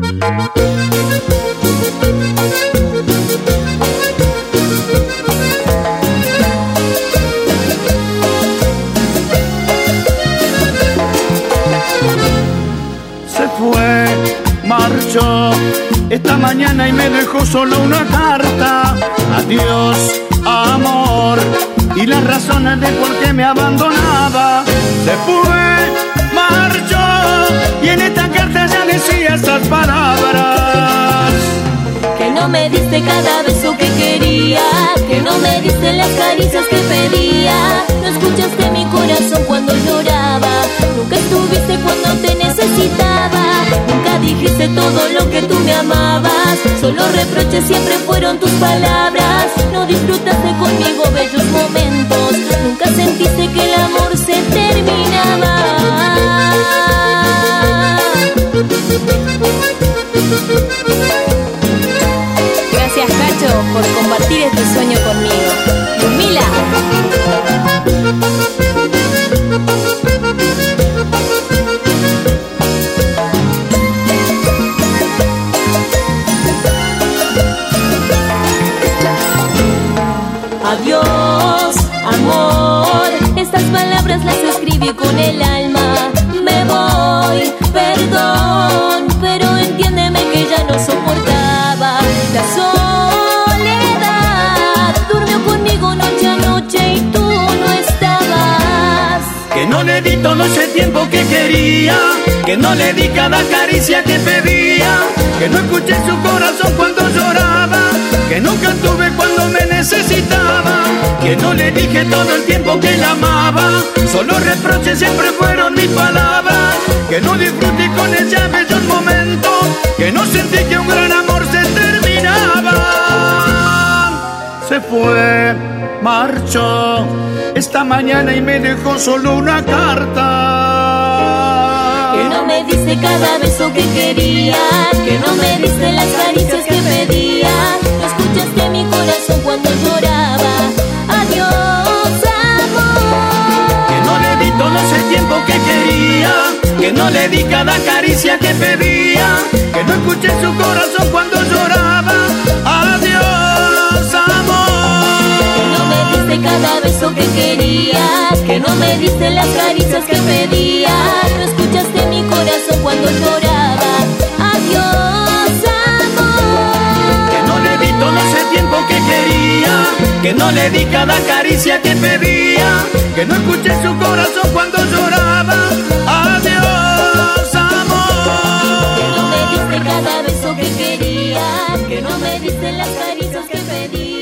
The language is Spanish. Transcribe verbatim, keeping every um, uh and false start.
Marchó esta mañana y me dejó solo una carta. Adiós, amor, y las razones de por qué me abandonaba. Se fue, marchó, y en esta carta ya decía estas palabras: que no me diste cada beso que quería, que no me diste las caricias que pedía, no escuchaste mi corazón cuando lloraba, nunca estuviste cuando te necesitaba, nunca dijiste todo lo que tú me amabas, solo reproches siempre fueron tus palabras, no disfrutaste conmigo bellos momentos, nunca sentiste que el amor se terminaba. Gracias, Cacho, por compartir este sueño conmigo. Ludmila. Adiós, amor, estas palabras las escribí con el alma. Me voy, perdón, pero entiéndeme que ya no soportaba la soledad. Durmió conmigo noche a noche y tú no estabas. Que no le di todo ese tiempo que quería, que no le di cada caricia que pedía, que no escuché su corazón cuando lloraba, que nunca tuve cuando me necesitaba, que no le dije todo el tiempo que la amaba, solo reproches siempre fueron mis palabras, que no disfruté con ella bellos momentos, que no sentí que un gran amor se terminaba. Se fue, marchó esta mañana y me dejó solo una carta. Que no me diste cada beso que quería, que no me diste las caricias que pedía, no escuchaste mi corazón cuando lloraba. Adiós, amor. Que no le di todo ese tiempo que quería, que no le di cada caricia que pedía, que no escuché su corazón cuando lloraba. Adiós, amor. Que no me diste cada beso que quería, que no me diste las caricias que pedía, no escuchaste mi corazón cuando lloraba. Adiós, amor. Que no le di todo ese tiempo que quería, que no le di cada caricia que pedía, que no escuché su corazón cuando lloraba. Adiós, amor. Que no me diste cada beso que quería, que no me diste las caricias que pedía.